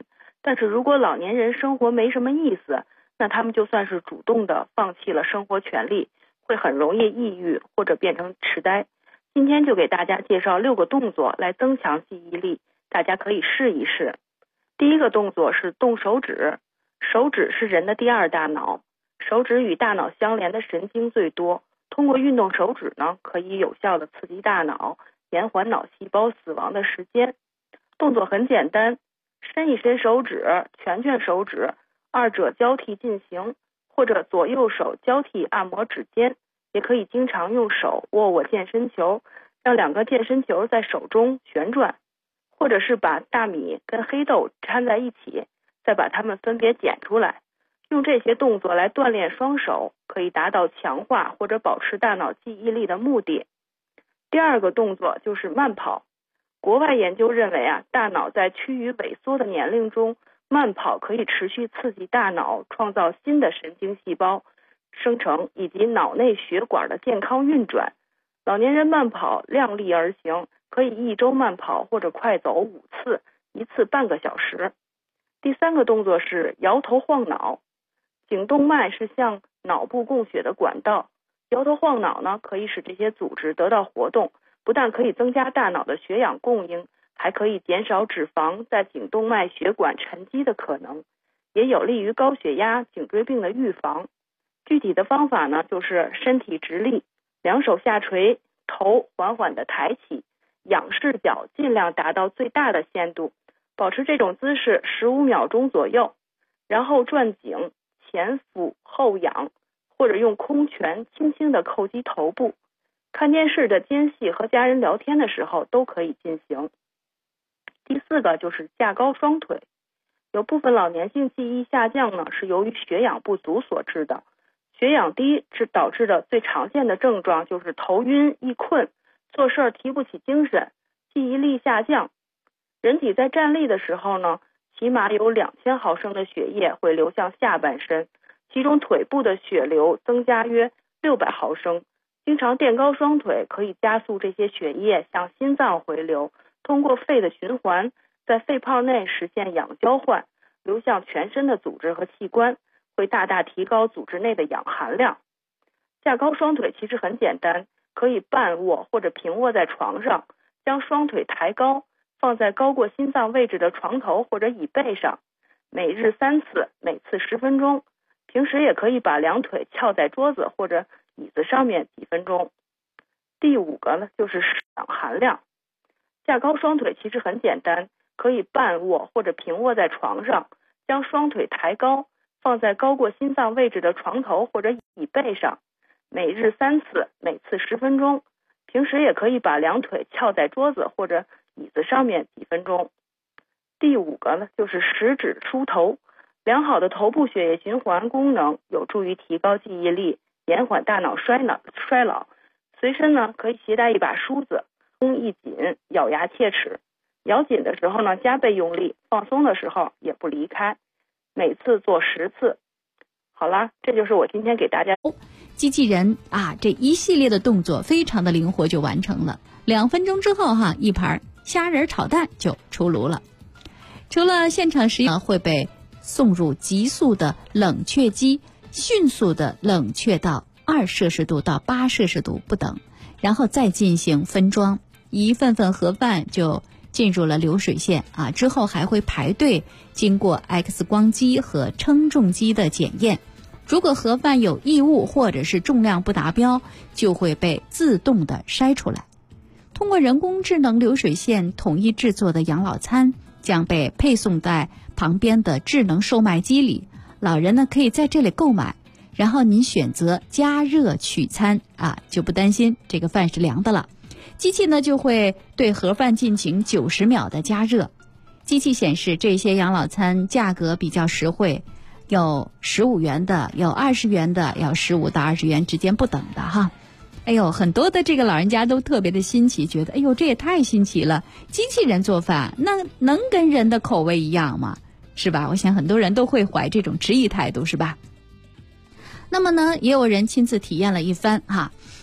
但是如果老年人生活没什么意思，那他们就算是主动的放弃了生活权利，会很容易抑郁或者变成痴呆。今天就给大家介绍6个动作来增强记忆力，大家可以试一试。第一个动作是动手指，手指是人的第2大脑，手指与大脑相连的神经最多，通过运动手指呢，可以有效的刺激大脑，延缓脑细胞死亡的时间。动作很简单，伸一伸手指，蜷蜷手指，二者交替进行，或者左右手交替按摩指尖，也可以经常用手握健身球，让2个健身球在手中旋转，或者是把大米跟黑豆掺在一起，再把它们分别捡出来。用这些动作来锻炼双手，可以达到强化或者保持大脑记忆力的目的。第2个动作就是慢跑。国外研究认为大脑在趋于萎缩的年龄中，慢跑可以持续刺激大脑，创造新的神经细胞生成以及脑内血管的健康运转。老年人慢跑量力而行，可以1周慢跑或者快走5次，一次半个小时。第3个动作是摇头晃脑。颈动脉是向脑部供血的管道，摇头晃脑呢，可以使这些组织得到活动，不但可以增加大脑的血氧供应，还可以减少脂肪在颈动脉血管沉积的可能，也有利于高血压、颈椎病的预防。具体的方法呢，就是身体直立，2手下垂，头缓缓地抬起，仰视角尽量达到最大的限度，保持这种姿势15秒钟左右，然后转颈，前俯后仰，或者用空拳轻轻地叩击头部。看电视的间隙和家人聊天的时候都可以进行。第4个就是架高双腿。有部分老年性记忆下降呢，是由于血氧不足所致的。血氧低是导致的最常见的症状就是头晕、易困、做事提不起精神、记忆力下降。人体在站立的时候呢，起码有2000毫升的血液会流向下半身，其中腿部的血流增加约600毫升。经常垫高双腿可以加速这些血液向心脏回流，通过肺的循环，在肺泡内实现氧交换，流向全身的组织和器官，会大大提高组织内的氧含量。架高双腿其实很简单，可以半卧或者平卧在床上，将双腿抬高，放在高过心脏位置的床头或者椅背上，每日3次，每次10分钟。平时也可以把2腿翘在桌子或者椅子上面几分钟。第5个呢，就是氧含量。架高双腿其实很简单，可以半卧或者平卧在床上，将双腿抬高，放在高过心脏位置的床头或者椅背上，每日3次，每次10分钟。平时也可以把2腿翘在桌子或者椅子上面几分钟。第5个呢，就是食指梳头。良好的头部血液循环功能有助于提高记忆力，延缓大脑衰老。随身呢，可以携带一把梳子，弓一紧，咬牙切齿。咬紧的时候呢，加倍用力；放松的时候也不离开。每次做10次。好了，这就是我今天给大家。 机器人这一系列的动作非常的灵活就完成了。2分钟之后一盘虾仁炒蛋就出炉了。除了现场实验会被送入急速的冷却机，迅速的冷却到2摄氏度到8摄氏度不等，然后再进行分装，一份份盒饭就进入了流水线之后还会排队经过 X 光机和称重机的检验，如果盒饭有异物或者是重量不达标，就会被自动的筛出来。通过人工智能流水线统一制作的养老餐将被配送在旁边的智能售卖机里，老人呢可以在这里购买，然后您选择加热取餐就不担心这个饭是凉的了。机器呢就会对盒饭进行90秒的加热。机器显示这些养老餐价格比较实惠，有15元的，有20元的，有15到20元之间不等的很多的这个老人家都特别的新奇，觉得这也太新奇了，机器人做饭那能跟人的口味一样吗？是吧？我想很多人都会怀这种质疑态度，是吧？那么呢，也有人亲自体验了一番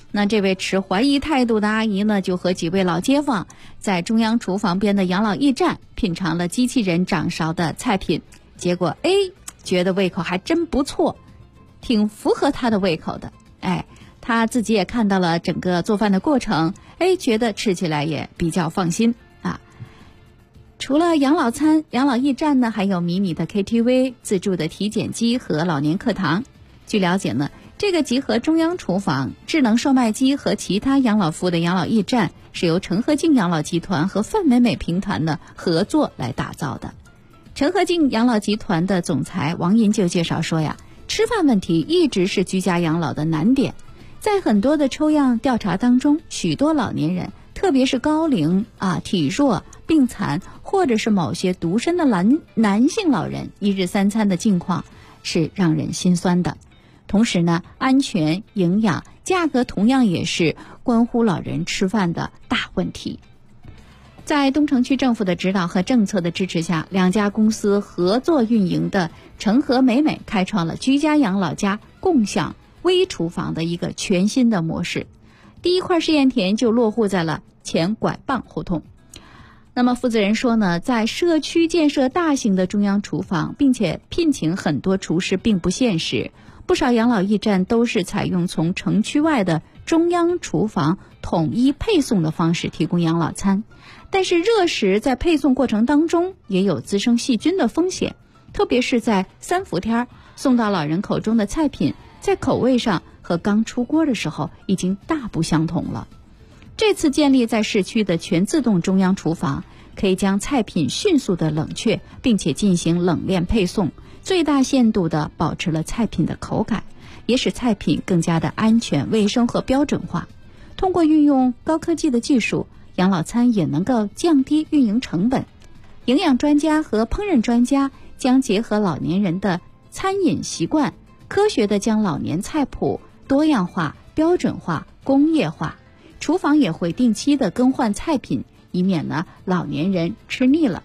那这位持怀疑态度的阿姨呢，就和几位老街坊在中央厨房边的养老驿站品尝了机器人掌勺的菜品，结果觉得胃口还真不错，挺符合她的胃口的。她自己也看到了整个做饭的过程，觉得吃起来也比较放心啊。除了养老餐，养老驿站呢还有迷你的 KTV、自助的体检机和老年课堂。据了解呢，这个集合中央厨房、智能售卖机和其他养老服务的养老驿站是由陈和敬养老集团和范美美平团呢合作来打造的。陈和敬养老集团的总裁王银就介绍说呀，吃饭问题一直是居家养老的难点。在很多的抽样调查当中，许多老年人，特别是高龄体弱、病残或者是某些独身的男性老人，一日三餐的境况是让人心酸的。同时呢，安全、营养、价格同样也是关乎老人吃饭的大问题。在东城区政府的指导和政策的支持下，两家公司合作运营的陈和美美开创了居家养老加共享微厨房的一个全新的模式。第一块试验田就落户在了前拐棒胡同。那么负责人说呢，在社区建设大型的中央厨房，并且聘请很多厨师并不现实，不少养老驿站都是采用从城区外的中央厨房统一配送的方式提供养老餐，但是热食在配送过程当中也有滋生细菌的风险，特别是在3伏天送到老人口中的菜品，在口味上和刚出锅的时候已经大不相同了。这次建立在市区的全自动中央厨房，可以将菜品迅速的冷却，并且进行冷链配送，最大限度地保持了菜品的口感，也使菜品更加的安全、卫生和标准化。通过运用高科技的技术，养老餐也能够降低运营成本。营养专家和烹饪专家将结合老年人的餐饮习惯，科学地将老年菜谱多样化、标准化、工业化。厨房也会定期的更换菜品，以免呢老年人吃腻了。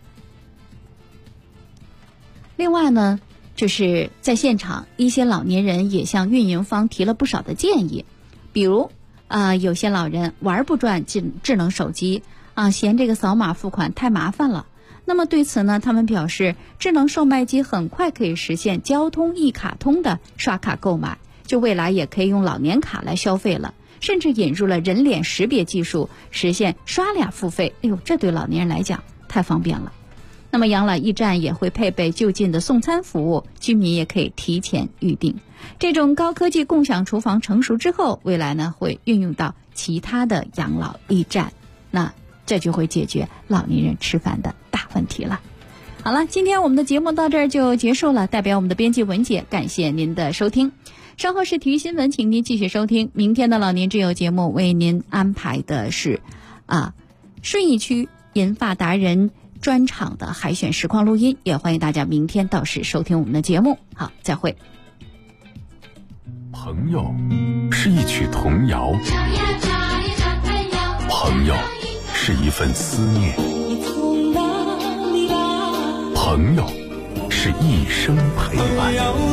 另外呢，就是在现场，一些老年人也向运营方提了不少的建议，比如有些老人玩不转智能手机嫌这个扫码付款太麻烦了。那么对此呢，他们表示，智能售卖机很快可以实现交通一卡通的刷卡购买，就未来也可以用老年卡来消费了，甚至引入了人脸识别技术，实现刷俩付费。这对老年人来讲太方便了。那么养老驿站也会配备就近的送餐服务，居民也可以提前预定。这种高科技共享厨房成熟之后，未来呢会运用到其他的养老驿站，那这就会解决老年人吃饭的大问题了。好了，今天我们的节目到这儿就结束了，代表我们的编辑文姐感谢您的收听。稍后是体育新闻，请您继续收听。明天的老年之友节目为您安排的是顺义区银发达人专场的海选实况录音，也欢迎大家明天到时收听我们的节目。好，再会。 朋友是一曲童谣，朋友是一份思念，朋友是一生陪伴。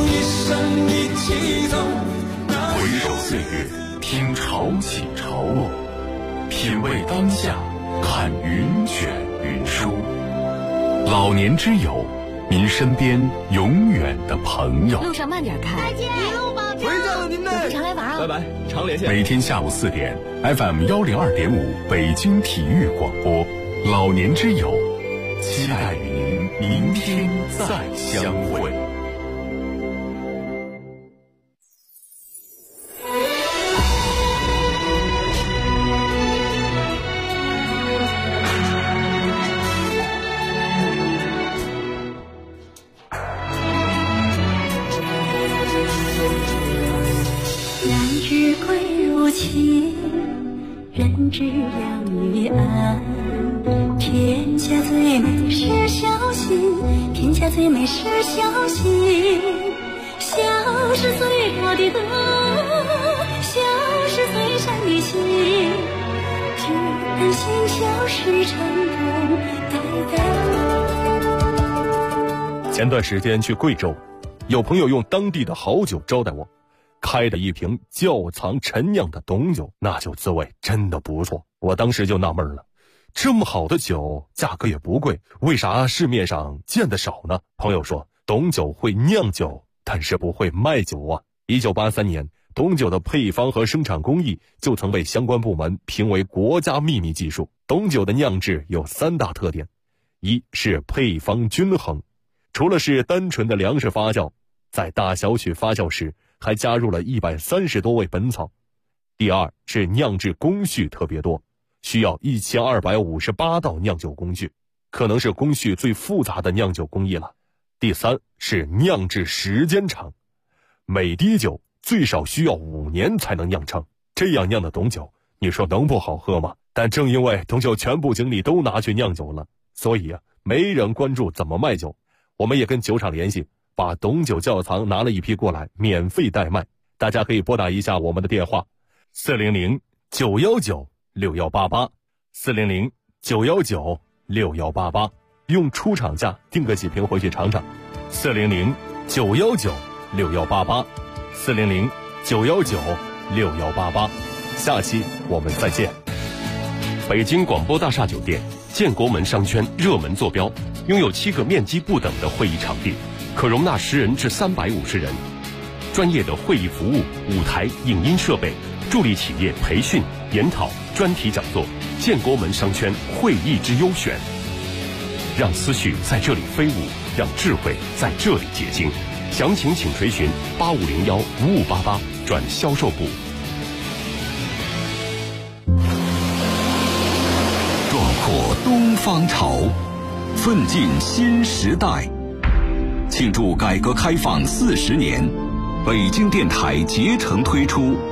回首岁月，听潮起潮落，品味当下，看云卷云舒。老年之友，您身边永远的朋友。 路上慢点开， 再见，一路保重。 回家了您呢， 常来玩啊！ 拜拜，常连线。 每天下午4点 ，FM 102.5北京体育广播，老年之友，期待与您明天再相会。 人知两月安，天下最美是小心，天下最美是小心。笑是最高的德，笑是最善的心，只盼心笑是成功代代。 前段时间去贵州，有朋友用当地的好酒招待我， 开的一瓶窖藏陈酿的董酒，那就滋味真的不错。我当时就纳闷了，这么好的酒，价格也不贵，为啥市面上见得少呢？朋友说，董酒会酿酒，但是不会卖酒啊。1983年，董酒的配方和生产工艺就曾被相关部门评为国家秘密技术。董酒的酿制有3大特点：一是配方均衡，除了是单纯的粮食发酵，在大小曲发酵时还加入了130多味本草。第二是酿制工序特别多，需要1258道酿酒工序，可能是工序最复杂的酿酒工艺了。第三是酿制时间长，每滴酒最少需要5年才能酿成，这样酿的董酒，你说能不好喝吗？但正因为董酒全部精力都拿去酿酒了，所以没人关注怎么卖酒。我们也跟酒厂联系，把董酒窖藏拿了一批过来，免费代卖。大家可以拨打一下我们的电话：400-919-6188 400-919-6188，用出厂价订个几瓶回去尝尝。400-919-6188 400-919-6188。下期我们再见。 北京广播大厦酒店建国门商圈热门坐标，拥有7个面积不等的会议场地，可容纳10人至350人。专业的会议服务、舞台、影音设备，助力企业培训、研讨、专题讲座。建国门商圈会议之优选，让思绪在这里飞舞，让智慧在这里结晶。详情请垂询8501-5588转销售部。 壮阔东方潮，奋进新时代。庆祝改革开放40年，北京电台竭诚推出